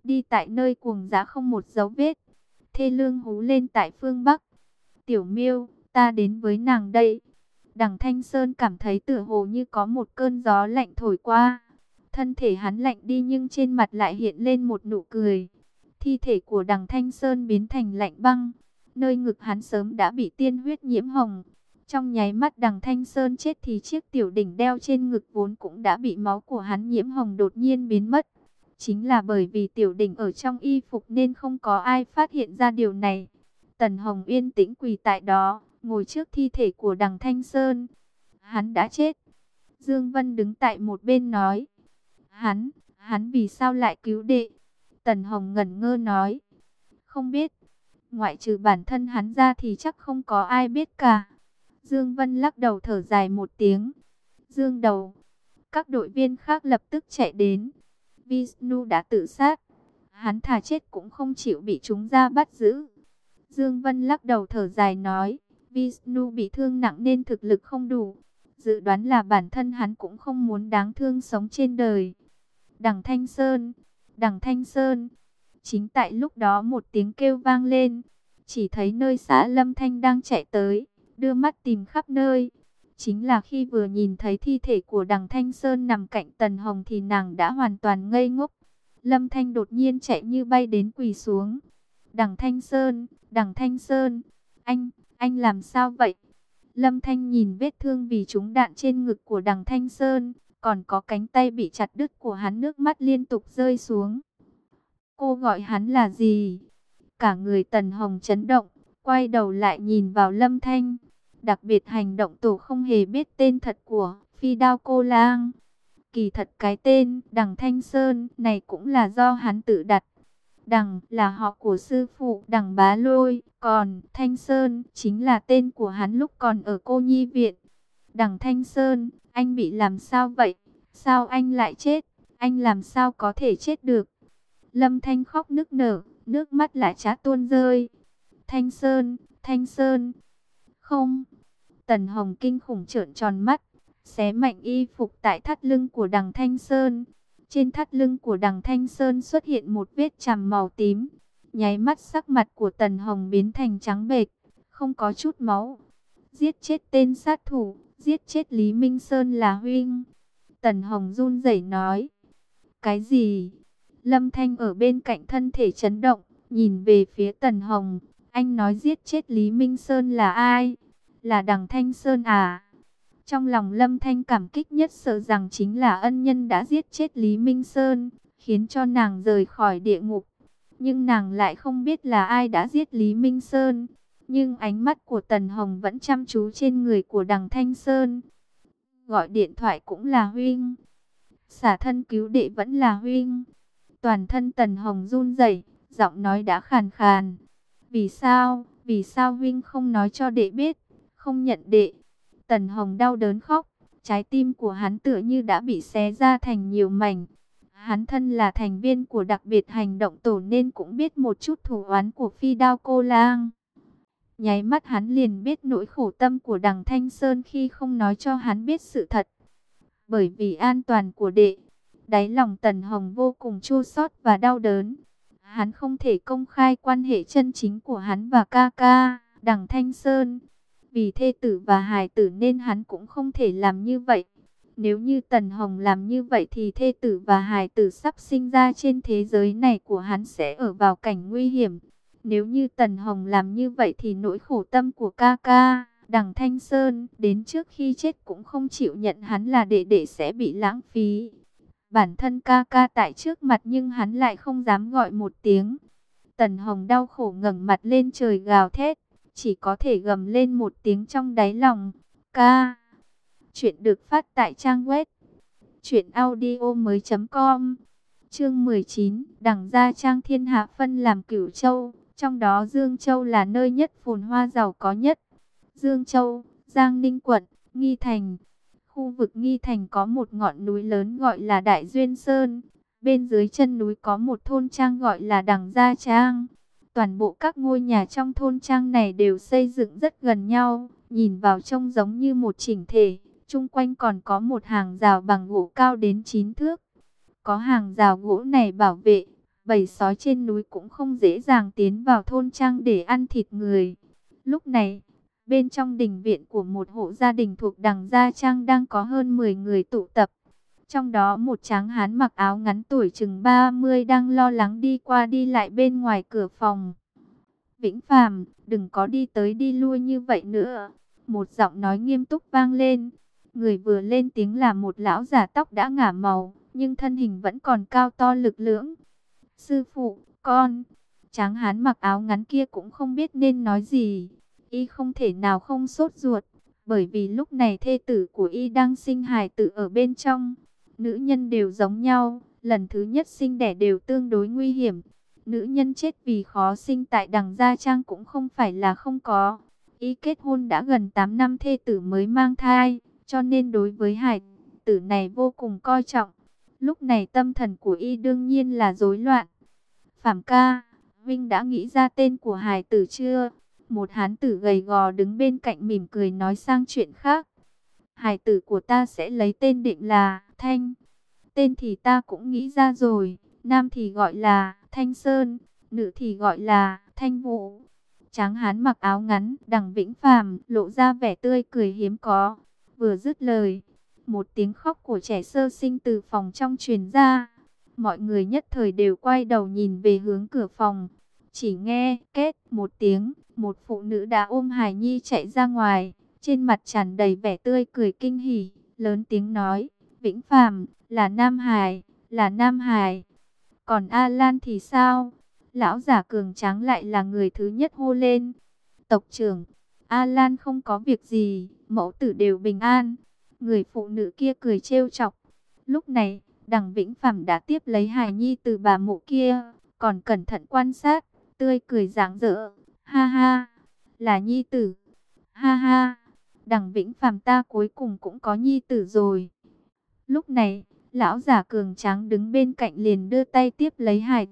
đi tại nơi cuồng dã không một dấu vết. Thê lương hú lên tại phương Bắc. Tiểu Miêu, ta đến với nàng đây. Đằng Thanh Sơn cảm thấy tựa hồ như có một cơn gió lạnh thổi qua. Thân thể hắn lạnh đi nhưng trên mặt lại hiện lên một nụ cười. Thi thể của đằng Thanh Sơn biến thành lạnh băng. Nơi ngực hắn sớm đã bị tiên huyết nhiễm hồng. Trong nháy mắt đằng Thanh Sơn chết thì chiếc tiểu đỉnh đeo trên ngực vốn cũng đã bị máu của hắn nhiễm hồng đột nhiên biến mất. Chính là bởi vì tiểu đỉnh ở trong y phục nên không có ai phát hiện ra điều này. Tần Hồng yên tĩnh quỳ tại đó, ngồi trước thi thể của đằng Thanh Sơn. Hắn đã chết. Dương Vân đứng tại một bên nói. Hắn vì sao lại cứu đệ? Tần Hồng ngẩn ngơ nói. Không biết. Ngoại trừ bản thân hắn ra thì chắc không có ai biết cả. Dương Vân lắc đầu thở dài một tiếng. Dương đầu. Các đội viên khác lập tức chạy đến. Vishnu đã tự sát. Hắn thà chết cũng không chịu bị chúng ra bắt giữ. Dương Vân lắc đầu thở dài nói. Vishnu bị thương nặng nên thực lực không đủ. Dự đoán là bản thân hắn cũng không muốn đáng thương sống trên đời. Đằng Thanh Sơn. Đằng Thanh Sơn. Chính tại lúc đó một tiếng kêu vang lên. Chỉ thấy nơi xã Lâm Thanh đang chạy tới, đưa mắt tìm khắp nơi. Chính là khi vừa nhìn thấy thi thể của đằng Thanh Sơn nằm cạnh Tần Hồng thì nàng đã hoàn toàn ngây ngốc. Lâm Thanh đột nhiên chạy như bay đến quỳ xuống. Đằng Thanh Sơn, anh làm sao vậy? Lâm Thanh nhìn vết thương vì trúng đạn trên ngực của đằng Thanh Sơn, còn có cánh tay bị chặt đứt của hắn, nước mắt liên tục rơi xuống. Cô gọi hắn là gì? Cả người Tần Hồng chấn động, quay đầu lại nhìn vào Lâm Thanh. Đặc biệt hành động tổ không hề biết tên thật của Phi Đao Cô Lang. Kỳ thật cái tên Đằng Thanh Sơn này cũng là do hắn tự đặt. Đằng là họ của sư phụ Đằng Bá Lôi, còn Thanh Sơn chính là tên của hắn lúc còn ở cô nhi viện. Đằng Thanh Sơn, anh bị làm sao vậy? Sao anh lại chết? Anh làm sao có thể chết được? Lâm Thanh khóc nức nở, nước mắt lại chả tuôn rơi. Thanh Sơn. Không. Tần Hồng kinh khủng trợn tròn mắt, xé mạnh y phục tại thắt lưng của đằng Thanh Sơn. Trên thắt lưng của đằng Thanh Sơn xuất hiện một vết chằm màu tím. Nháy mắt sắc mặt của Tần Hồng biến thành trắng bệch, không có chút máu. Giết chết tên sát thủ, giết chết Lý Minh Sơn là huynh. Tần Hồng run rẩy nói. Cái gì? Lâm Thanh ở bên cạnh thân thể chấn động, nhìn về phía Tần Hồng. Anh nói giết chết Lý Minh Sơn là ai? Là đằng Thanh Sơn à? Trong lòng Lâm Thanh cảm kích nhất sợ rằng chính là ân nhân đã giết chết Lý Minh Sơn, khiến cho nàng rời khỏi địa ngục. Nhưng nàng lại không biết là ai đã giết Lý Minh Sơn. Nhưng ánh mắt của Tần Hồng vẫn chăm chú trên người của đằng Thanh Sơn. Gọi điện thoại cũng là huynh. Xả thân cứu đệ vẫn là huynh. Toàn thân Tần Hồng run rẩy, giọng nói đã khàn khàn. Vì sao huynh không nói cho đệ biết, không nhận đệ? Tần Hồng đau đớn khóc, trái tim của hắn tựa như đã bị xé ra thành nhiều mảnh. Hắn thân là thành viên của đặc biệt hành động tổ nên cũng biết một chút thủ oán của Phi Đao Cô Lang. Nháy mắt hắn liền biết nỗi khổ tâm của đằng Thanh Sơn khi không nói cho hắn biết sự thật. Bởi vì an toàn của đệ, đáy lòng Tần Hồng vô cùng chua xót và đau đớn. Hắn không thể công khai quan hệ chân chính của hắn và ca ca, đằng Thanh Sơn. Vì thê tử và hài tử nên hắn cũng không thể làm như vậy. Nếu như Tần Hồng làm như vậy thì thê tử và hài tử sắp sinh ra trên thế giới này của hắn sẽ ở vào cảnh nguy hiểm. Nếu như Tần Hồng làm như vậy thì nỗi khổ tâm của ca ca, đằng Thanh Sơn, đến trước khi chết cũng không chịu nhận hắn là đệ đệ sẽ bị lãng phí. Bản thân ca ca tại trước mặt nhưng hắn lại không dám gọi một tiếng. Tần Hồng đau khổ ngẩng mặt lên trời gào thét, chỉ có thể gầm lên một tiếng trong đáy lòng. Ca. Chuyện được phát tại trang web truyệnaudiomoi.com. Chương 19, đằng Gia Trang thiên hạ phân làm Cửu Châu, trong đó Dương Châu là nơi nhất phồn hoa giàu có nhất. Dương Châu, Giang Ninh quận, Nghi Thành. Khu vực Nghi Thành có một ngọn núi lớn gọi là Đại Duyên Sơn. Bên dưới chân núi có một thôn trang gọi là đằng Gia Trang. Toàn bộ các ngôi nhà trong thôn trang này đều xây dựng rất gần nhau, nhìn vào trông giống như một chỉnh thể. Chung quanh còn có một hàng rào bằng gỗ cao đến 9 thước. Có hàng rào gỗ này bảo vệ, bầy sói trên núi cũng không dễ dàng tiến vào thôn trang để ăn thịt người. Lúc này, bên trong đình viện của một hộ gia đình thuộc Đằng Gia Trang đang có hơn 10 người tụ tập. Trong đó một tráng hán mặc áo ngắn tuổi chừng 30 đang lo lắng đi qua đi lại bên ngoài cửa phòng. Vĩnh Phàm, đừng có đi tới đi lui như vậy nữa. Một giọng nói nghiêm túc vang lên. Người vừa lên tiếng là một lão già tóc đã ngả màu, nhưng thân hình vẫn còn cao to lực lưỡng. Sư phụ, con. Tráng hán mặc áo ngắn kia cũng không biết nên nói gì. Y không thể nào không sốt ruột, bởi vì lúc này thê tử của Y đang sinh hài tử ở bên trong. Nữ nhân đều giống nhau, lần thứ nhất sinh đẻ đều tương đối nguy hiểm. Nữ nhân chết vì khó sinh tại Đằng Gia Trang cũng không phải là không có. Y kết hôn đã gần 8 năm thê tử mới mang thai, cho nên đối với hài tử này vô cùng coi trọng. Lúc này tâm thần của Y đương nhiên là rối loạn. Phàm ca, Vinh đã nghĩ ra tên của hài tử chưa? Một hán tử gầy gò đứng bên cạnh mỉm cười nói sang chuyện khác. Hài tử của ta sẽ lấy tên định là Thanh. Tên thì ta cũng nghĩ ra rồi. Nam thì gọi là Thanh Sơn, nữ thì gọi là Thanh Vũ. Tráng hán mặc áo ngắn, Đằng Vĩnh Phàm lộ ra vẻ tươi cười hiếm có. Vừa dứt lời, một tiếng khóc của trẻ sơ sinh từ phòng trong truyền ra. Mọi người nhất thời đều quay đầu nhìn về hướng cửa phòng. Chỉ nghe két một tiếng, một phụ nữ đã ôm hài nhi chạy ra ngoài, trên mặt tràn đầy vẻ tươi cười kinh hỉ, lớn tiếng nói: Vĩnh Phàm, là Nam Hải, là Nam Hải. Còn A Lan thì sao? Lão giả cường tráng lại là người thứ nhất hô lên. Tộc trưởng, A Lan không có việc gì, mẫu tử đều bình an. Người phụ nữ kia cười trêu chọc. Lúc này, Đằng Vĩnh Phàm đã tiếp lấy hài nhi từ bà mụ kia, còn cẩn thận quan sát, tươi cười rạng rỡ. Ha ha, là nhi tử. Ha ha, Đằng Vĩnh Phàm ta cuối cùng cũng có nhi tử rồi. Lúc này, lão giả cường tráng đứng bên cạnh liền đưa tay tiếp lấy hài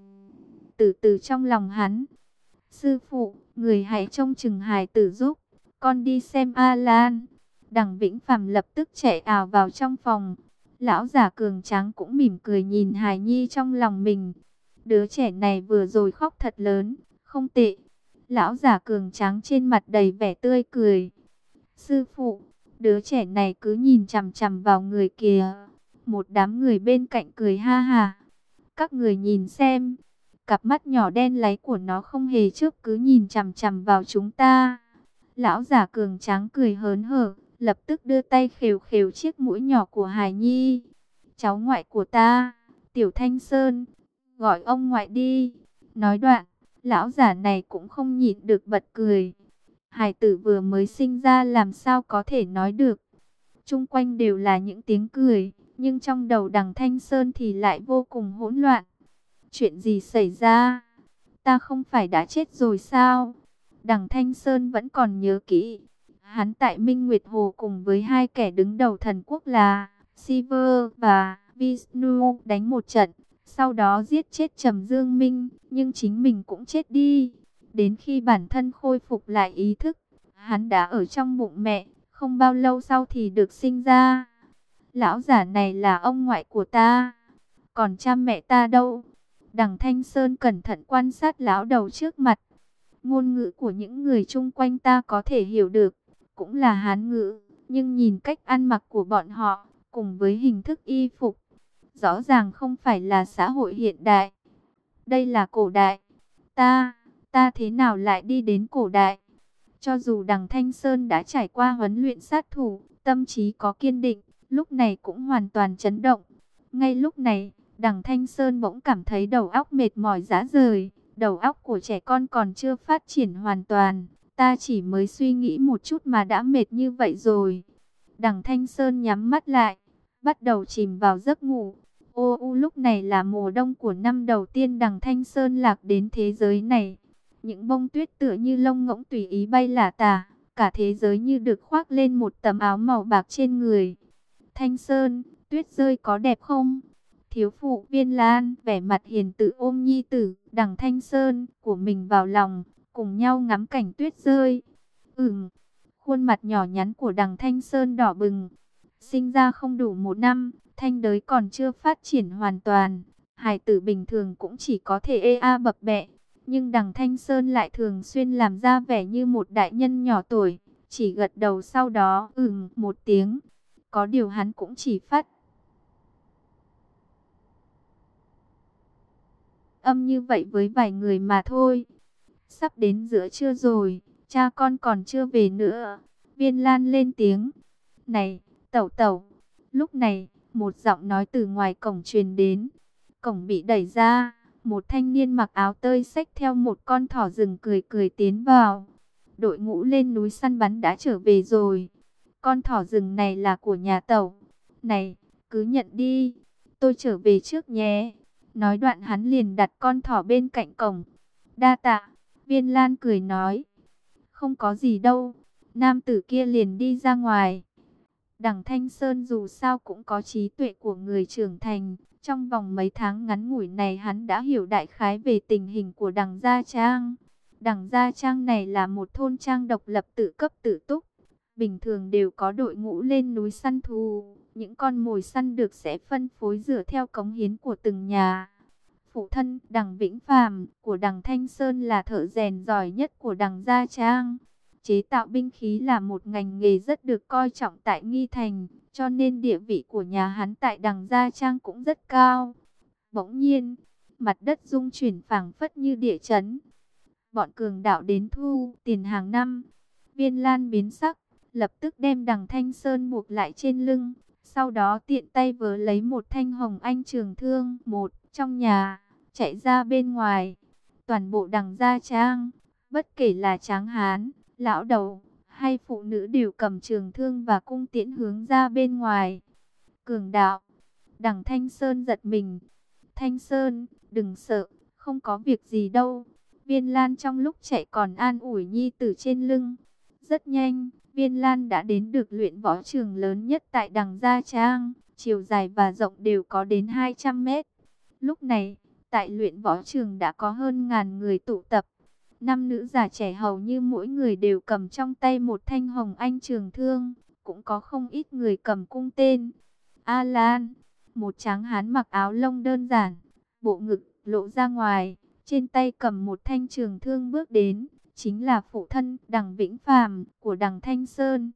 tử từ trong lòng hắn. Sư phụ, người hãy trông chừng hài tử giúp, con đi xem A Lan. Đằng Vĩnh Phàm lập tức chạy ào vào trong phòng. Lão giả cường tráng cũng mỉm cười nhìn hài nhi trong lòng mình. Đứa trẻ này vừa rồi khóc thật lớn, không tệ. Lão giả cường tráng trên mặt đầy vẻ tươi cười. Sư phụ, đứa trẻ này cứ nhìn chằm chằm vào người kìa. Một đám người bên cạnh cười ha ha. Các người nhìn xem, cặp mắt nhỏ đen láy của nó không hề chớp cứ nhìn chằm chằm vào chúng ta. Lão giả cường tráng cười hớn hở, lập tức đưa tay khều khều chiếc mũi nhỏ của hài nhi. Cháu ngoại của ta, Tiểu Thanh Sơn, gọi ông ngoại đi. Nói đoạn, lão giả này cũng không nhịn được bật cười. Hài tử vừa mới sinh ra làm sao có thể nói được. Chung quanh đều là những tiếng cười, nhưng trong đầu Đằng Thanh Sơn thì lại vô cùng hỗn loạn. Chuyện gì xảy ra? Ta không phải đã chết rồi sao? Đằng Thanh Sơn vẫn còn nhớ kỹ. Hắn tại Minh Nguyệt Hồ cùng với hai kẻ đứng đầu thần quốc là Siva và Vishnu đánh một trận. Sau đó giết chết Trầm Dương Minh, nhưng chính mình cũng chết đi. Đến khi bản thân khôi phục lại ý thức, hắn đã ở trong bụng mẹ, không bao lâu sau thì được sinh ra. Lão giả này là ông ngoại của ta, còn cha mẹ ta đâu? Đằng Thanh Sơn cẩn thận quan sát lão đầu trước mặt. Ngôn ngữ của những người chung quanh ta có thể hiểu được, cũng là Hán ngữ, nhưng nhìn cách ăn mặc của bọn họ, cùng với hình thức y phục, rõ ràng không phải là xã hội hiện đại. Đây là cổ đại. Ta thế nào lại đi đến cổ đại? Cho dù Đằng Thanh Sơn đã trải qua huấn luyện sát thủ, tâm trí có kiên định, lúc này cũng hoàn toàn chấn động. Ngay lúc này, Đằng Thanh Sơn bỗng cảm thấy đầu óc mệt mỏi rã rời. Đầu óc của trẻ con còn chưa phát triển hoàn toàn. Ta chỉ mới suy nghĩ một chút mà đã mệt như vậy rồi. Đằng Thanh Sơn nhắm mắt lại, bắt đầu chìm vào giấc ngủ. Lúc này là mùa đông của năm đầu tiên Đằng Thanh Sơn lạc đến thế giới này. Những bông tuyết tựa như lông ngỗng tùy ý bay lả tả. Cả thế giới như được khoác lên một tấm áo màu bạc trên người. Thanh Sơn, tuyết rơi có đẹp không? Thiếu phụ Viên Lan vẻ mặt hiền từ ôm nhi tử Đằng Thanh Sơn của mình vào lòng, cùng nhau ngắm cảnh tuyết rơi. Khuôn mặt nhỏ nhắn của Đằng Thanh Sơn đỏ bừng. Sinh ra không đủ 1 năm, thanh đới còn chưa phát triển hoàn toàn. Hài tử bình thường cũng chỉ có thể ê a bập bẹ, nhưng Đằng Thanh Sơn lại thường xuyên làm ra vẻ như một đại nhân nhỏ tuổi, chỉ gật đầu sau đó một tiếng. Có điều hắn cũng chỉ phát âm như vậy với vài người mà thôi. Sắp đến giữa trưa rồi, cha con còn chưa về nữa. Viên Lan lên tiếng. Này, Tẩu Tẩu. Lúc này, một giọng nói từ ngoài cổng truyền đến. Cổng bị đẩy ra, một thanh niên mặc áo tơi xách theo một con thỏ rừng cười cười tiến vào. Đội ngũ lên núi săn bắn đã trở về rồi. Con thỏ rừng này là của nhà Tẩu. Này, cứ nhận đi, tôi trở về trước nhé. Nói đoạn hắn liền đặt con thỏ bên cạnh cổng. Đa tạ, Viên Lan cười nói. Không có gì đâu. Nam tử kia liền đi ra ngoài. Đằng Thanh Sơn dù sao cũng có trí tuệ của người trưởng thành. Trong vòng mấy tháng ngắn ngủi này hắn đã hiểu đại khái về tình hình của Đằng Gia Trang. Đằng Gia Trang này là một thôn trang độc lập tự cấp tự túc. Bình thường đều có đội ngũ lên núi săn thú. Những con mồi săn được sẽ phân phối dựa theo cống hiến của từng nhà. Phụ thân Đằng Vĩnh Phàm của Đằng Thanh Sơn là thợ rèn giỏi nhất của Đằng Gia Trang. Chế tạo binh khí là một ngành nghề rất được coi trọng tại Nghi Thành, cho nên địa vị của nhà hắn tại Đằng Gia Trang cũng rất cao. Bỗng nhiên, mặt đất rung chuyển phảng phất như địa chấn. Bọn cường đạo đến thu tiền hàng năm. Viên Lan biến sắc, lập tức đem Đằng Thanh Sơn buộc lại trên lưng, sau đó tiện tay vớ lấy một thanh hồng anh trường thương trong nhà, chạy ra bên ngoài. Toàn bộ Đằng Gia Trang, bất kể là tráng hán, lão đầu hay phụ nữ đều cầm trường thương và cung tiễn hướng ra bên ngoài. Cường đạo. Đằng Thanh Sơn giật mình. Thanh Sơn, đừng sợ, không có việc gì đâu. Viên Lan trong lúc chạy còn an ủi nhi tử trên lưng. Rất nhanh, Viên Lan đã đến được luyện võ trường lớn nhất tại Đằng Gia Trang, chiều dài và rộng đều có đến 200 mét. Lúc này, tại luyện võ trường đã có hơn ngàn người tụ tập. Nam nữ già trẻ hầu như mỗi người đều cầm trong tay một thanh hồng anh trường thương, cũng có không ít người cầm cung tên. A Lan, một tráng hán mặc áo lông đơn giản, bộ ngực lộ ra ngoài, trên tay cầm một thanh trường thương bước đến, chính là phụ thân Đằng Vĩnh Phàm của Đằng Thanh Sơn.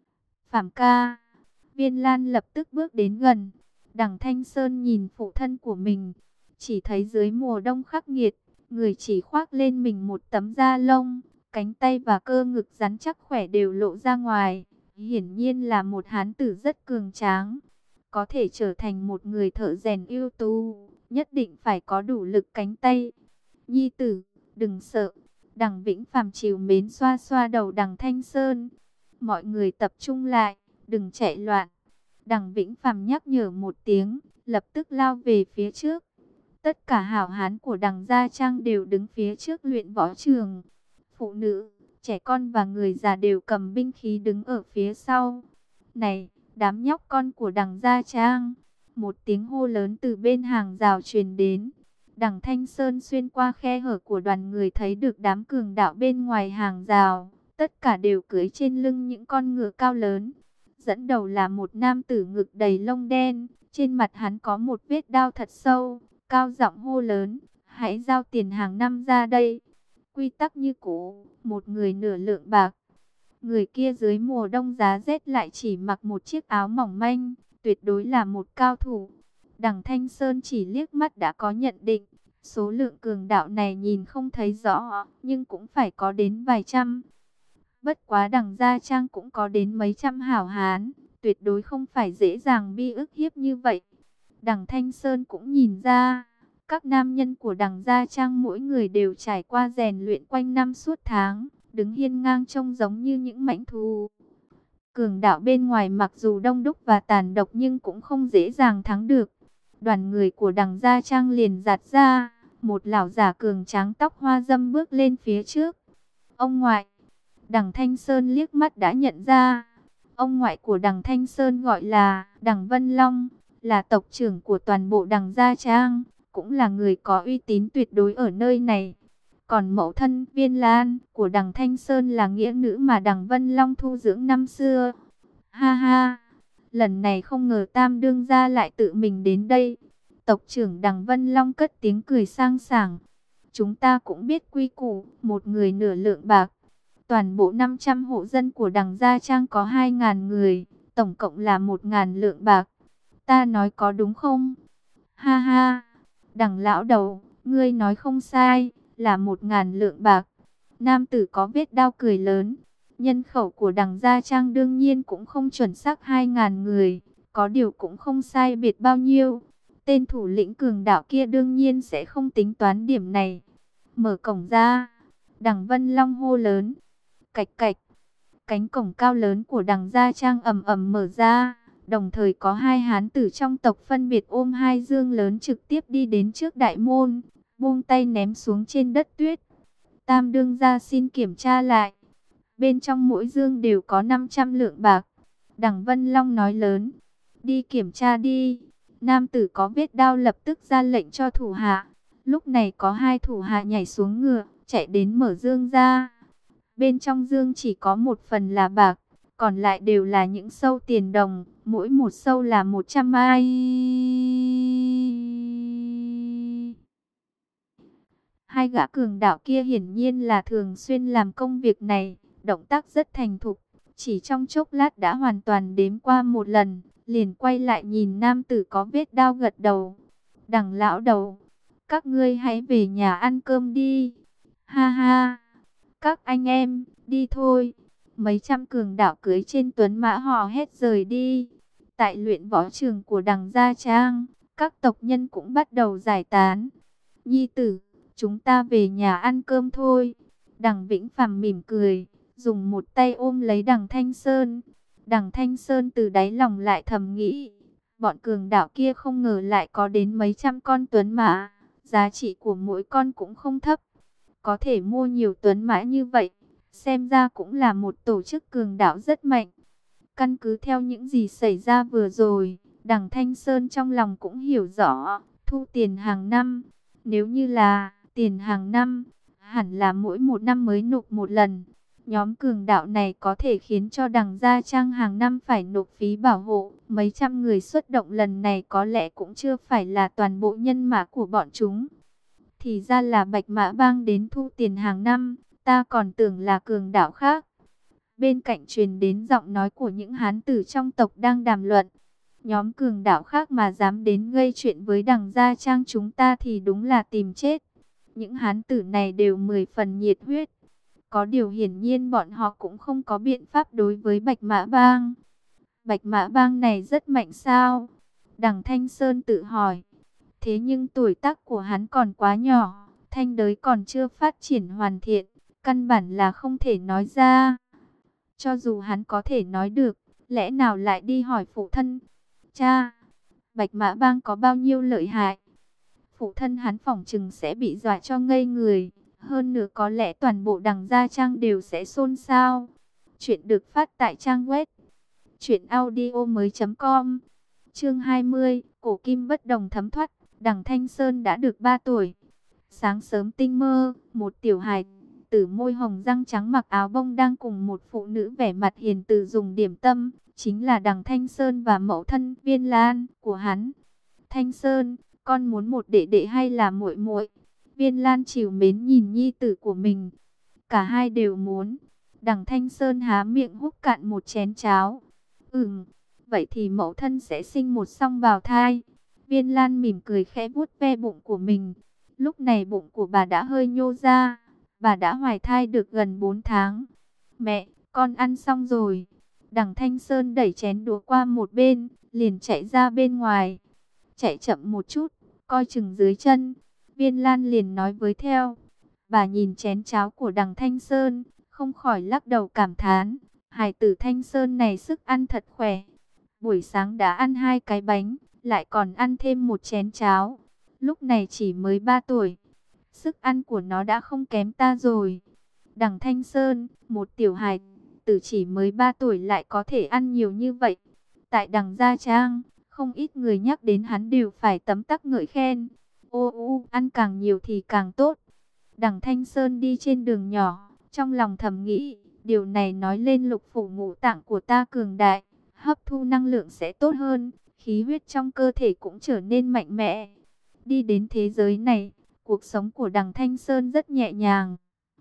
Phàm ca. Viên Lan lập tức bước đến gần. Đằng Thanh Sơn nhìn phụ thân của mình, chỉ thấy dưới mùa đông khắc nghiệt, người chỉ khoác lên mình một tấm da lông, cánh tay và cơ ngực rắn chắc khỏe đều lộ ra ngoài. Hiển nhiên là một hán tử rất cường tráng. Có thể trở thành một người thợ rèn ưu tú, nhất định phải có đủ lực cánh tay. Nhi tử, đừng sợ. Đằng Vĩnh Phàm trìu mến xoa xoa đầu Đằng Thanh Sơn. Mọi người tập trung lại, đừng chạy loạn. Đằng Vĩnh Phàm nhắc nhở một tiếng, lập tức lao về phía trước. Tất cả hảo hán của Đằng Gia Trang đều đứng phía trước luyện võ trường. Phụ nữ, trẻ con và người già đều cầm binh khí đứng ở phía sau. Này, đám nhóc con của Đằng Gia Trang. Một tiếng hô lớn từ bên hàng rào truyền đến. Đằng Thanh Sơn xuyên qua khe hở của đoàn người thấy được đám cường đạo bên ngoài hàng rào. Tất cả đều cưỡi trên lưng những con ngựa cao lớn. Dẫn đầu là một nam tử ngực đầy lông đen. Trên mặt hắn có một vết đao thật sâu. Cao giọng hô lớn, hãy giao tiền hàng năm ra đây. Quy tắc như cũ, một người nửa lượng bạc. Người kia dưới mùa đông giá rét lại chỉ mặc một chiếc áo mỏng manh, tuyệt đối là một cao thủ. Đằng Thanh Sơn chỉ liếc mắt đã có nhận định, số lượng cường đạo này nhìn không thấy rõ, nhưng cũng phải có đến vài trăm. Bất quá Đằng Gia Trang cũng có đến mấy trăm hảo hán, tuyệt đối không phải dễ dàng bi ức hiếp như vậy. Đằng Thanh Sơn cũng nhìn ra, các nam nhân của Đằng Gia Trang mỗi người đều trải qua rèn luyện quanh năm suốt tháng, đứng hiên ngang trông giống như những mãnh thú. Cường đạo bên ngoài mặc dù đông đúc và tàn độc nhưng cũng không dễ dàng thắng được. Đoàn người của Đằng Gia Trang liền giạt ra, một lão giả cường tráng tóc hoa râm bước lên phía trước. Ông ngoại. Đằng Thanh Sơn liếc mắt đã nhận ra, ông ngoại của Đằng Thanh Sơn gọi là Đằng Vân Long, là tộc trưởng của toàn bộ Đằng Gia Trang, cũng là người có uy tín tuyệt đối ở nơi này. Còn mẫu thân Viên Lan của Đằng Thanh Sơn là nghĩa nữ mà Đằng Vân Long thu dưỡng năm xưa. Ha ha, lần này không ngờ Tam đương gia lại tự mình đến đây. Tộc trưởng Đằng Vân Long cất tiếng cười sang sảng. Chúng ta cũng biết quy củ, một người nửa lượng bạc. Toàn bộ 500 hộ dân của Đằng Gia Trang có 2.000 người, tổng cộng là 1.000 lượng bạc. Ta nói có đúng không? Ha ha, Đằng lão đầu, ngươi nói không sai, là 1.000 lượng bạc. Nam tử có vết đao cười lớn. Nhân khẩu của Đằng Gia Trang đương nhiên cũng không chuẩn xác 2.000 người, có điều cũng không sai biệt bao nhiêu. Tên thủ lĩnh cường đạo kia đương nhiên sẽ không tính toán điểm này. Mở cổng ra, Đằng Vân Long hô lớn. Cạch cạch, cánh cổng cao lớn của Đằng Gia Trang ầm ầm mở ra. Đồng thời có hai hán tử trong tộc phân biệt ôm hai dương lớn trực tiếp đi đến trước đại môn, buông tay ném xuống trên đất tuyết. Tam đương gia xin kiểm tra lại. Bên trong mỗi dương đều có 500 lượng bạc. Đằng Vân Long nói lớn. Đi kiểm tra đi. Nam tử có vết đao lập tức ra lệnh cho thủ hạ. Lúc này có hai thủ hạ nhảy xuống ngựa, chạy đến mở dương ra. Bên trong dương chỉ có một phần là bạc, còn lại đều là những sâu tiền đồng, mỗi một sâu là 100 ai. Hai gã cường đạo kia hiển nhiên là thường xuyên làm công việc này, động tác rất thành thục, chỉ trong chốc lát đã hoàn toàn đếm qua một lần, liền quay lại nhìn nam tử có vết đao gật đầu. Đằng lão đầu, các ngươi hãy về nhà ăn cơm đi. Ha ha, các anh em, đi thôi. Mấy trăm cường đạo cưỡi trên tuấn mã hò hét rời đi. Tại luyện võ trường của Đằng Gia Trang, các tộc nhân cũng bắt đầu giải tán. Nhi tử, chúng ta về nhà ăn cơm thôi. Đằng Vĩnh Phàm mỉm cười, dùng một tay ôm lấy Đằng Thanh Sơn. Đằng Thanh Sơn từ đáy lòng lại thầm nghĩ, bọn cường đạo kia không ngờ lại có đến mấy trăm con tuấn mã, giá trị của mỗi con cũng không thấp. Có thể mua nhiều tuấn mã như vậy, xem ra cũng là một tổ chức cường đạo rất mạnh. Căn cứ theo những gì xảy ra vừa rồi, Đằng Thanh Sơn trong lòng cũng hiểu rõ, thu tiền hàng năm. Nếu như là tiền hàng năm, hẳn là mỗi một năm mới nộp một lần. Nhóm cường đạo này có thể khiến cho Đằng Gia Trang hàng năm phải nộp phí bảo hộ. Mấy trăm người xuất động lần này có lẽ cũng chưa phải là toàn bộ nhân mã của bọn chúng. Thì ra là Bạch Mã Bang đến thu tiền hàng năm, ta còn tưởng là cường đạo khác. Bên cạnh truyền đến giọng nói của những hán tử trong tộc đang đàm luận. Nhóm cường đạo khác mà dám đến gây chuyện với Đằng Gia Trang chúng ta thì đúng là tìm chết. Những hán tử này đều 10 phần nhiệt huyết. Có điều hiển nhiên bọn họ cũng không có biện pháp đối với Bạch Mã Bang. Bạch Mã Bang này rất mạnh sao? Đằng Thanh Sơn tự hỏi. Thế nhưng tuổi tác của hắn còn quá nhỏ, thanh đới còn chưa phát triển hoàn thiện, căn bản là không thể nói ra. Cho dù hắn có thể nói được, lẽ nào lại đi hỏi phụ thân? Cha, Bạch Mã Bang có bao nhiêu lợi hại? Phụ thân hắn phỏng chừng sẽ bị dọa cho ngây người. Hơn nữa có lẽ toàn bộ Đằng Gia Trang đều sẽ xôn xao. Chuyện được phát tại trang web truyệnaudiomoi.com. Chương 20, cổ kim bất đồng thấm thoát. Đằng Thanh Sơn đã được 3 tuổi. Sáng sớm tinh mơ, một tiểu hài tử môi hồng răng trắng mặc áo bông đang cùng một phụ nữ vẻ mặt hiền từ dùng điểm tâm, chính là Đằng Thanh Sơn và mẫu thân Viên Lan của hắn. Thanh Sơn, con muốn một đệ đệ hay là muội muội? Viên Lan trìu mến nhìn nhi tử của mình. Cả hai đều muốn. Đằng Thanh Sơn há miệng húp cạn một chén cháo. Vậy thì mẫu thân sẽ sinh một song bào thai. Viên Lan mỉm cười khẽ vuốt ve bụng của mình. Lúc này bụng của bà đã hơi nhô ra. Bà đã hoài thai được gần 4 tháng. Mẹ, con ăn xong rồi. Đằng Thanh Sơn đẩy chén đũa qua một bên, liền chạy ra bên ngoài. Chạy chậm một chút, coi chừng dưới chân. Viên Lan liền nói với theo. Bà nhìn chén cháo của Đằng Thanh Sơn, không khỏi lắc đầu cảm thán. Hài tử Thanh Sơn này sức ăn thật khỏe. Buổi sáng đã ăn 2 cái bánh, lại còn ăn thêm một chén cháo. Lúc này chỉ mới 3 tuổi. Sức ăn của nó đã không kém ta rồi. Đằng Thanh Sơn, một tiểu hài tử chỉ mới 3 tuổi lại có thể ăn nhiều như vậy. Tại Đằng Gia Trang, không ít người nhắc đến hắn đều phải tấm tắc ngợi khen. Ăn càng nhiều thì càng tốt. Đằng Thanh Sơn đi trên đường nhỏ, trong lòng thầm nghĩ, điều này nói lên lục phủ ngũ tạng của ta cường đại, hấp thu năng lượng sẽ tốt hơn, khí huyết trong cơ thể cũng trở nên mạnh mẽ. Đi đến thế giới này, cuộc sống của Đằng Thanh Sơn rất nhẹ nhàng.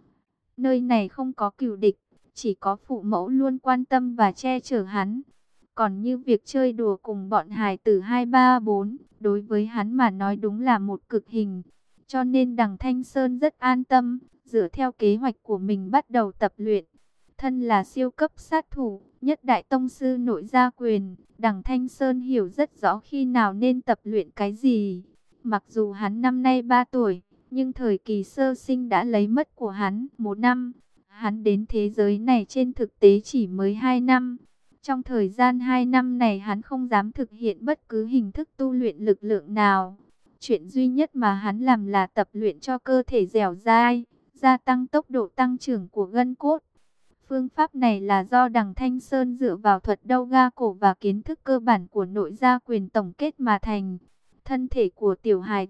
Nơi này không có cừu địch, chỉ có phụ mẫu luôn quan tâm và che chở hắn. Còn như việc chơi đùa cùng bọn hài tử 2, 3, 4, đối với hắn mà nói đúng là một cực hình. Cho nên Đằng Thanh Sơn rất an tâm, dựa theo kế hoạch của mình bắt đầu tập luyện. Thân là siêu cấp sát thủ, nhất đại tông sư nội gia quyền, Đằng Thanh Sơn hiểu rất rõ khi nào nên tập luyện cái gì. Mặc dù hắn năm nay 3 tuổi, nhưng thời kỳ sơ sinh đã lấy mất của hắn 1 năm. Hắn đến thế giới này trên thực tế chỉ mới 2 năm. Trong thời gian 2 năm này hắn không dám thực hiện bất cứ hình thức tu luyện lực lượng nào. Chuyện duy nhất mà hắn làm là tập luyện cho cơ thể dẻo dai, gia tăng tốc độ tăng trưởng của gân cốt. Phương pháp này là do Đằng Thanh Sơn dựa vào thuật đâu ga cổ và kiến thức cơ bản của nội gia quyền tổng kết mà thành. Thân thể của tiểu hài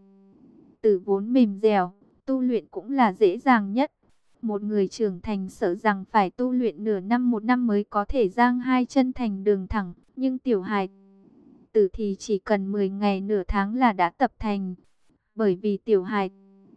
tử vốn mềm dẻo, tu luyện cũng là dễ dàng nhất. Một người trưởng thành sợ rằng phải tu luyện nửa năm 1 năm mới có thể giang hai chân thành đường thẳng, nhưng tiểu hài tử thì chỉ cần 10 ngày nửa tháng là đã tập thành. Bởi vì tiểu hài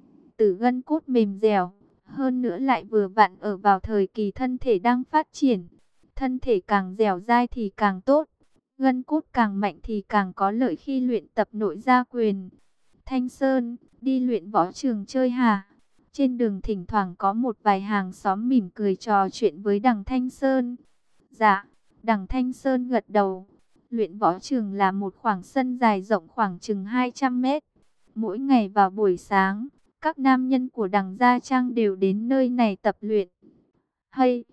tử gân cốt mềm dẻo, hơn nữa lại vừa vặn ở vào thời kỳ thân thể đang phát triển. Thân thể càng dẻo dai thì càng tốt, gân cốt càng mạnh thì càng có lợi khi luyện tập nội gia quyền. Thanh Sơn, đi luyện võ trường chơi hả? Trên đường thỉnh thoảng có một vài hàng xóm mỉm cười trò chuyện với Đằng Thanh Sơn. Dạ, Đằng Thanh Sơn gật đầu. Luyện võ trường là một khoảng sân dài rộng khoảng chừng 200 mét. Mỗi ngày vào buổi sáng, các nam nhân của Đằng Gia Trang đều đến nơi này tập luyện. Hay,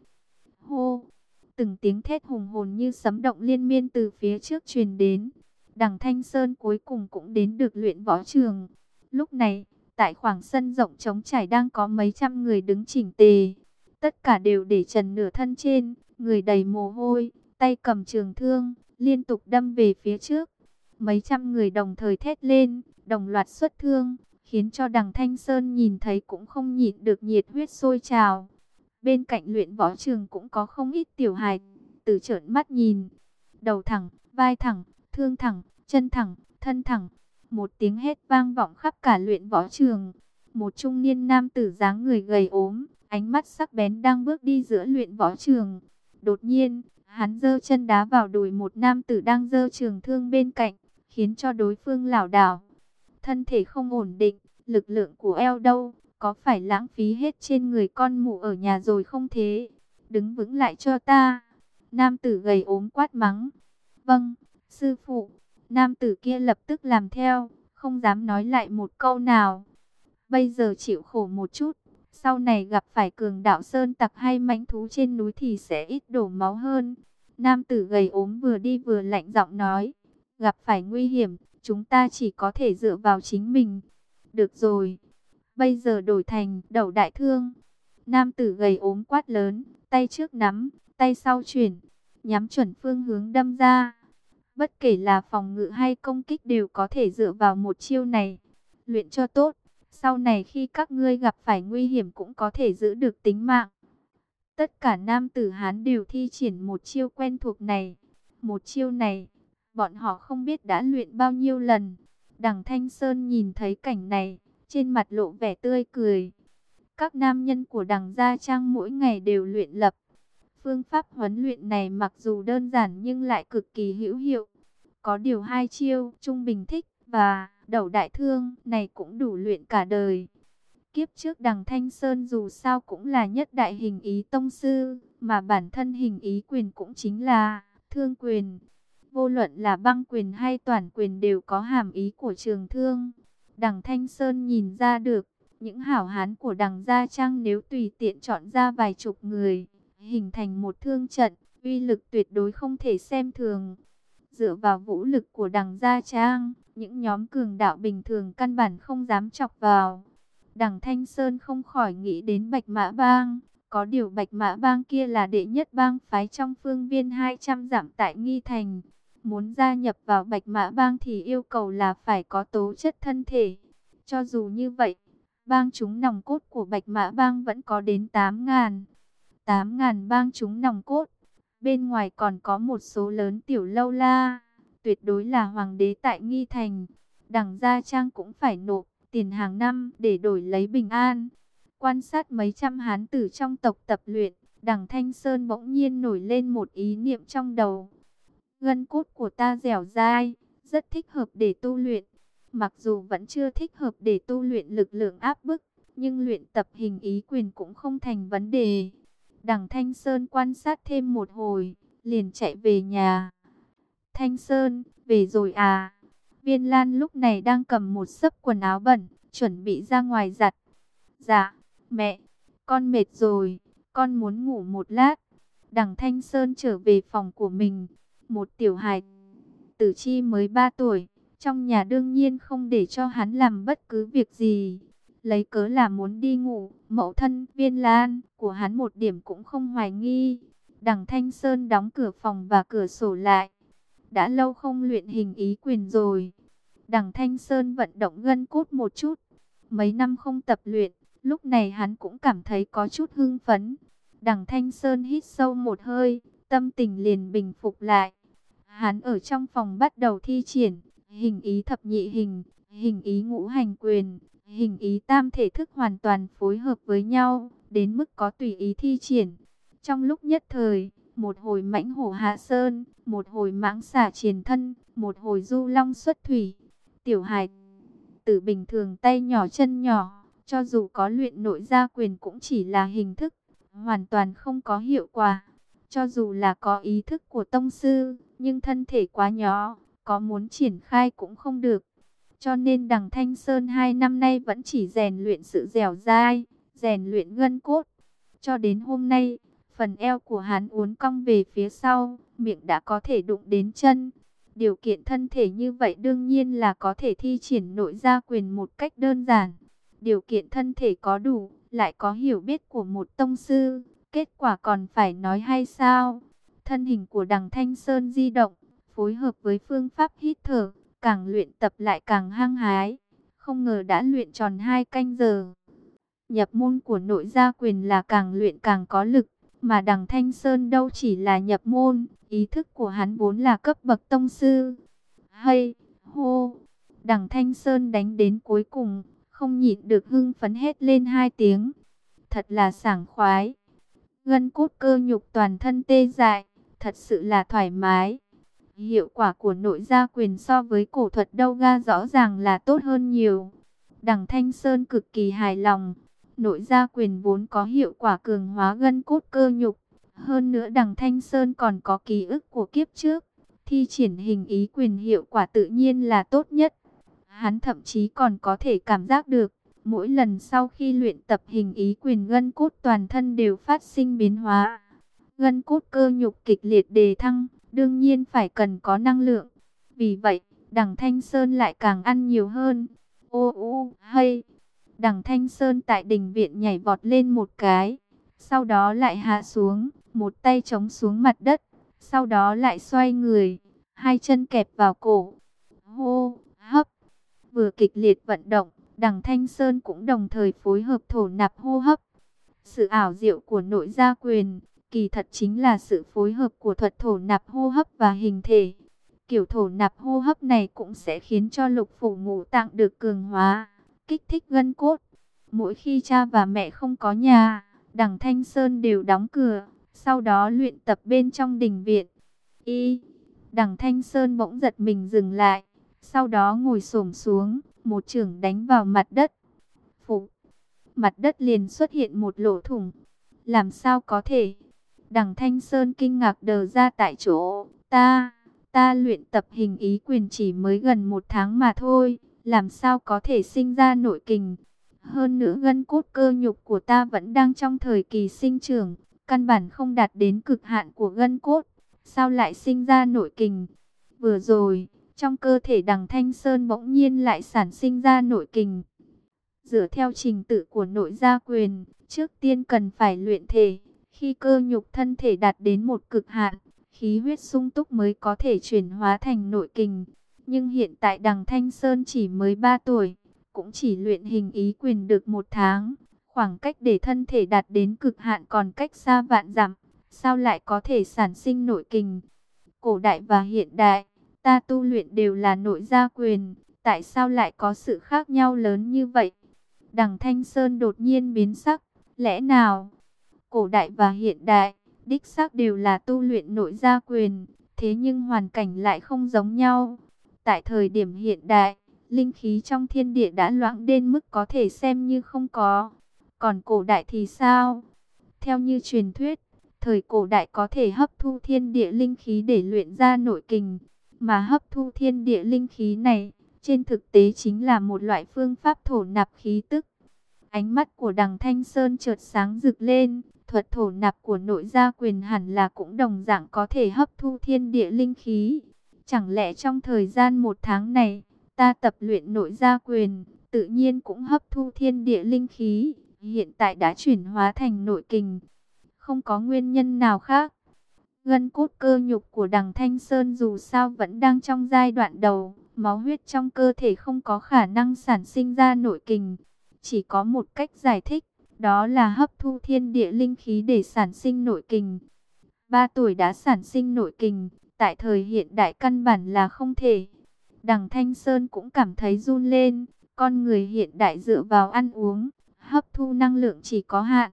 hô, từng tiếng thét hùng hồn như sấm động liên miên từ phía trước truyền đến. Đằng Thanh Sơn cuối cùng cũng đến được luyện võ trường. Lúc này, tại khoảng sân rộng trống trải đang có mấy trăm người đứng chỉnh tề. Tất cả đều để trần nửa thân trên, người đầy mồ hôi, tay cầm trường thương, liên tục đâm về phía trước. Mấy trăm người đồng thời thét lên, đồng loạt xuất thương, khiến cho Đằng Thanh Sơn nhìn thấy cũng không nhịn được nhiệt huyết sôi trào. Bên cạnh luyện võ trường cũng có không ít tiểu hài tử trợn mắt nhìn. Đầu thẳng, vai thẳng, thương thẳng, chân thẳng, thân thẳng. Một tiếng hét vang vọng khắp cả luyện võ trường. Một trung niên nam tử dáng người gầy ốm, ánh mắt sắc bén đang bước đi giữa luyện võ trường. Đột nhiên, hắn giơ chân đá vào đùi một nam tử đang giơ trường thương bên cạnh, khiến cho đối phương lảo đảo. Thân thể không ổn định, lực lượng của eo đâu, có phải lãng phí hết trên người con mụ ở nhà rồi không thế? Đứng vững lại cho ta. Nam tử gầy ốm quát mắng. Vâng, sư phụ. Nam tử kia lập tức làm theo, không dám nói lại một câu nào. Bây giờ chịu khổ một chút, sau này gặp phải cường đạo sơn tặc hay mãnh thú trên núi thì sẽ ít đổ máu hơn. Nam tử gầy ốm vừa đi vừa lạnh giọng nói. Gặp phải nguy hiểm, chúng ta chỉ có thể dựa vào chính mình. Được rồi, bây giờ đổi thành đầu đại thương. Nam tử gầy ốm quát lớn, tay trước nắm, tay sau chuyển, nhắm chuẩn phương hướng đâm ra. Bất kể là phòng ngự hay công kích đều có thể dựa vào một chiêu này. Luyện cho tốt, sau này khi các ngươi gặp phải nguy hiểm cũng có thể giữ được tính mạng. Tất cả nam tử Hán đều thi triển một chiêu quen thuộc này. Một chiêu này, bọn họ không biết đã luyện bao nhiêu lần. Đằng Thanh Sơn nhìn thấy cảnh này, trên mặt lộ vẻ tươi cười. Các nam nhân của Đằng Gia Trang mỗi ngày đều luyện lập. Phương pháp huấn luyện này mặc dù đơn giản nhưng lại cực kỳ hữu hiệu. Có điều hai chiêu trung bình thích và đầu đại thương này cũng đủ luyện cả đời. Kiếp trước Đằng Thanh Sơn dù sao cũng là nhất đại hình ý tông sư, mà bản thân hình ý quyền cũng chính là thương quyền. Vô luận là băng quyền hay toàn quyền đều có hàm ý của trường thương. Đằng Thanh Sơn nhìn ra được, những hảo hán của Đằng Gia Trang nếu tùy tiện chọn ra vài chục người, hình thành một thương trận, uy lực tuyệt đối không thể xem thường. Dựa vào vũ lực của Đằng Gia Trang, những nhóm cường đạo bình thường căn bản không dám chọc vào. Đằng Thanh Sơn không khỏi nghĩ đến Bạch Mã Bang. Có điều Bạch Mã Bang kia là đệ nhất bang phái trong phương viên 200 dặm tại Nghi Thành. Muốn gia nhập vào Bạch Mã Bang thì yêu cầu là phải có tố chất thân thể. Cho dù như vậy, bang chúng nòng cốt của Bạch Mã Bang vẫn có đến 8.000. 8.000 bang chúng nòng cốt. Bên ngoài còn có một số lớn tiểu lâu la. Tuyệt đối là hoàng đế tại Nghi Thành. Đằng Gia Trang cũng phải nộp tiền hàng năm để đổi lấy bình an. Quan sát mấy trăm hán tử trong tộc tập luyện, Đằng Thanh Sơn bỗng nhiên nổi lên một ý niệm trong đầu. Gân cốt của ta dẻo dai, rất thích hợp để tu luyện. Mặc dù vẫn chưa thích hợp để tu luyện lực lượng áp bức, nhưng luyện tập hình ý quyền cũng không thành vấn đề. Đằng Thanh Sơn quan sát thêm một hồi, liền chạy về nhà. Thanh Sơn, về rồi à? Viên Lan lúc này đang cầm một xấp quần áo bẩn, chuẩn bị ra ngoài giặt. Dạ, mẹ, con mệt rồi, con muốn ngủ một lát. Đằng Thanh Sơn trở về phòng của mình. Một tiểu hài tử chi mới 3 tuổi, trong nhà đương nhiên không để cho hắn làm bất cứ việc gì. Lấy cớ là muốn đi ngủ, mẫu thân Viên Lan của hắn một điểm cũng không hoài nghi. Đằng Thanh Sơn đóng cửa phòng và cửa sổ lại. Đã lâu không luyện hình ý quyền rồi. Đằng Thanh Sơn vận động gân cốt một chút. Mấy năm không tập luyện, lúc này hắn cũng cảm thấy có chút hưng phấn. Đằng Thanh Sơn hít sâu một hơi, tâm tình liền bình phục lại. Hắn ở trong phòng bắt đầu thi triển hình ý thập nhị hình, hình ý ngũ hành quyền, hình ý tam thể thức hoàn toàn phối hợp với nhau, đến mức có tùy ý thi triển. Trong lúc nhất thời, một hồi mãnh hổ hạ sơn, một hồi mãng xà triền thân, một hồi du long xuất thủy. Tiểu hài tử bình thường tay nhỏ chân nhỏ, cho dù có luyện nội gia quyền cũng chỉ là hình thức, hoàn toàn không có hiệu quả. Cho dù là có ý thức của tông sư, nhưng thân thể quá nhỏ, có muốn triển khai cũng không được. Cho nên Đằng Thanh Sơn 2 năm nay vẫn chỉ rèn luyện sự dẻo dai, rèn luyện gân cốt. Cho đến hôm nay, phần eo của hắn uốn cong về phía sau, miệng đã có thể đụng đến chân. Điều kiện thân thể như vậy đương nhiên là có thể thi triển nội gia quyền một cách đơn giản. Điều kiện thân thể có đủ, lại có hiểu biết của một tông sư, kết quả còn phải nói hay sao? Thân hình của Đằng Thanh Sơn di động, phối hợp với phương pháp hít thở, càng luyện tập lại càng hăng hái. Không ngờ đã luyện tròn 2 canh giờ. Nhập môn của nội gia quyền là càng luyện càng có lực, mà Đằng Thanh Sơn đâu chỉ là nhập môn, ý thức của hắn vốn là cấp bậc tông sư. Hay, hô, Đằng Thanh Sơn đánh đến cuối cùng, không nhịn được hưng phấn hét lên 2 tiếng. Thật là sảng khoái. Gân cốt cơ nhục toàn thân tê dại, thật sự là thoải mái. Hiệu quả của nội gia quyền so với cổ thuật đâu ga rõ ràng là tốt hơn nhiều. Đằng Thanh Sơn cực kỳ hài lòng. Nội gia quyền vốn có hiệu quả cường hóa gân cốt cơ nhục. Hơn nữa Đằng Thanh Sơn còn có ký ức của kiếp trước. Thi triển hình ý quyền hiệu quả tự nhiên là tốt nhất. Hắn thậm chí còn có thể cảm giác được, mỗi lần sau khi luyện tập hình ý quyền gân cốt toàn thân đều phát sinh biến hóa. Gân cốt cơ nhục kịch liệt đề thăng, đương nhiên phải cần có năng lượng. Vì vậy, Đằng Thanh Sơn lại càng ăn nhiều hơn. Ô ô, hay! Đằng Thanh Sơn tại đình viện nhảy vọt lên một cái, sau đó lại hạ xuống, một tay chống xuống mặt đất, sau đó lại xoay người, hai chân kẹp vào cổ. Hô, hấp! Vừa kịch liệt vận động, Đằng Thanh Sơn cũng đồng thời phối hợp thổ nạp hô hấp. Sự ảo diệu của nội gia quyền, kỳ thật chính là sự phối hợp của thuật thổ nạp hô hấp và hình thể. Kiểu thổ nạp hô hấp này cũng sẽ khiến cho lục phủ ngũ tạng được cường hóa, kích thích gân cốt. Mỗi khi cha và mẹ không có nhà, Đằng Thanh Sơn đều đóng cửa, sau đó luyện tập bên trong đình viện. Đằng Thanh Sơn bỗng giật mình dừng lại, sau đó ngồi xổm xuống, một chưởng đánh vào mặt đất. Phục, mặt đất liền xuất hiện một lỗ thủng. Làm sao có thể? Đằng Thanh Sơn kinh ngạc đờ ra tại chỗ. Ta luyện tập hình ý quyền chỉ mới gần 1 tháng mà thôi, làm sao có thể sinh ra nội kình? Hơn nữa gân cốt cơ nhục của ta vẫn đang trong thời kỳ sinh trưởng, căn bản không đạt đến cực hạn của gân cốt, sao lại sinh ra nội kình? Vừa rồi, trong cơ thể Đằng Thanh Sơn bỗng nhiên lại sản sinh ra nội kình. Dựa theo trình tự của nội gia quyền, trước tiên cần phải luyện thể, khi cơ nhục thân thể đạt đến một cực hạn, khí huyết sung túc mới có thể chuyển hóa thành nội kình. Nhưng hiện tại Đằng Thanh Sơn chỉ mới 3 tuổi, cũng chỉ luyện hình ý quyền được 1 tháng. Khoảng cách để thân thể đạt đến cực hạn còn cách xa vạn dặm, sao lại có thể sản sinh nội kình? Cổ đại và hiện đại, ta tu luyện đều là nội gia quyền, tại sao lại có sự khác nhau lớn như vậy? Đằng Thanh Sơn đột nhiên biến sắc, lẽ nào cổ đại và hiện đại, đích xác đều là tu luyện nội gia quyền, thế nhưng hoàn cảnh lại không giống nhau. Tại thời điểm hiện đại, linh khí trong thiên địa đã loãng đến mức có thể xem như không có. Còn cổ đại thì sao? Theo như truyền thuyết, thời cổ đại có thể hấp thu thiên địa linh khí để luyện ra nội kình, mà hấp thu thiên địa linh khí này, trên thực tế chính là một loại phương pháp thổ nạp khí tức. Ánh mắt của Đằng Thanh Sơn chợt sáng rực lên, thuật thổ nạp của nội gia quyền hẳn là cũng đồng dạng có thể hấp thu thiên địa linh khí. Chẳng lẽ trong thời gian 1 tháng này, ta tập luyện nội gia quyền, tự nhiên cũng hấp thu thiên địa linh khí, hiện tại đã chuyển hóa thành nội kình. Không có nguyên nhân nào khác. Gân cốt cơ nhục của Đằng Thanh Sơn dù sao vẫn đang trong giai đoạn đầu, máu huyết trong cơ thể không có khả năng sản sinh ra nội kình. Chỉ có một cách giải thích, đó là hấp thu thiên địa linh khí để sản sinh nội kình. 3 tuổi đã sản sinh nội kình, tại thời hiện đại căn bản là không thể. Đằng Thanh Sơn cũng cảm thấy run lên, con người hiện đại dựa vào ăn uống, hấp thu năng lượng chỉ có hạn.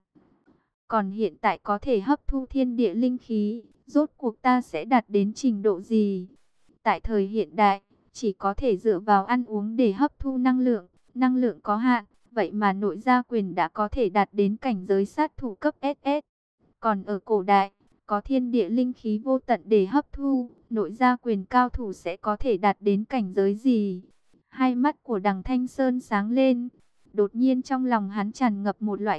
Còn hiện tại có thể hấp thu thiên địa linh khí, rốt cuộc ta sẽ đạt đến trình độ gì? Tại thời hiện đại, chỉ có thể dựa vào ăn uống để hấp thu năng lượng có hạn, vậy mà nội gia quyền đã có thể đạt đến cảnh giới sát thủ cấp SS. Còn ở cổ đại, có thiên địa linh khí vô tận để hấp thu, nội gia quyền cao thủ sẽ có thể đạt đến cảnh giới gì? Hai mắt của Đằng Thanh Sơn sáng lên, đột nhiên trong lòng hắn tràn ngập một loại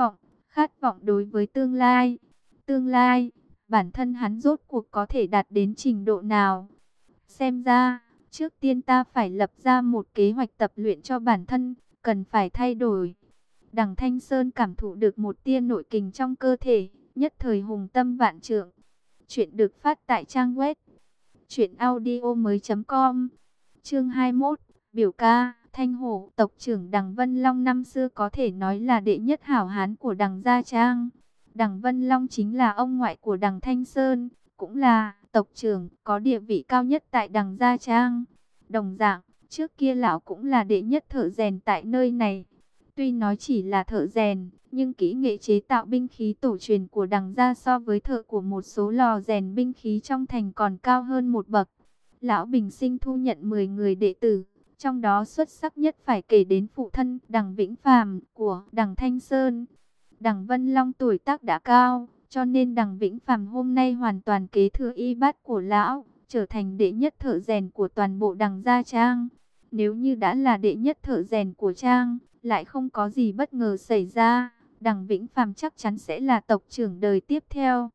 khát vọng đối với tương lai. Tương lai, bản thân hắn rốt cuộc có thể đạt đến trình độ nào? Xem ra, trước tiên ta phải lập ra một kế hoạch tập luyện cho bản thân, cần phải thay đổi. Đằng Thanh Sơn cảm thụ được một tia nội kình trong cơ thể, nhất thời hùng tâm vạn trượng. Chuyện được phát tại trang web truyệnaudiomoi.com. Chương 21, biểu ca. Thanh Hổ, tộc trưởng Đằng Vân Long năm xưa có thể nói là đệ nhất hảo hán của Đằng Gia Trang. Đằng Vân Long chính là ông ngoại của Đằng Thanh Sơn, cũng là tộc trưởng có địa vị cao nhất tại Đằng Gia Trang. Đồng dạng, trước kia lão cũng là đệ nhất thợ rèn tại nơi này. Tuy nói chỉ là thợ rèn, nhưng kỹ nghệ chế tạo binh khí tổ truyền của Đằng Gia so với thợ của một số lò rèn binh khí trong thành còn cao hơn một bậc. Lão bình sinh thu nhận 10 người đệ tử, trong đó xuất sắc nhất phải kể đến phụ thân Đằng Vĩnh Phàm của Đằng Thanh Sơn. Đằng Vân Long tuổi tác đã cao, cho nên Đằng Vĩnh Phàm hôm nay hoàn toàn kế thừa y bát của lão, trở thành đệ nhất thợ rèn của toàn bộ Đằng Gia Trang. Nếu như đã là đệ nhất thợ rèn của Trang, lại không có gì bất ngờ xảy ra, Đằng Vĩnh Phàm chắc chắn sẽ là tộc trưởng đời tiếp theo.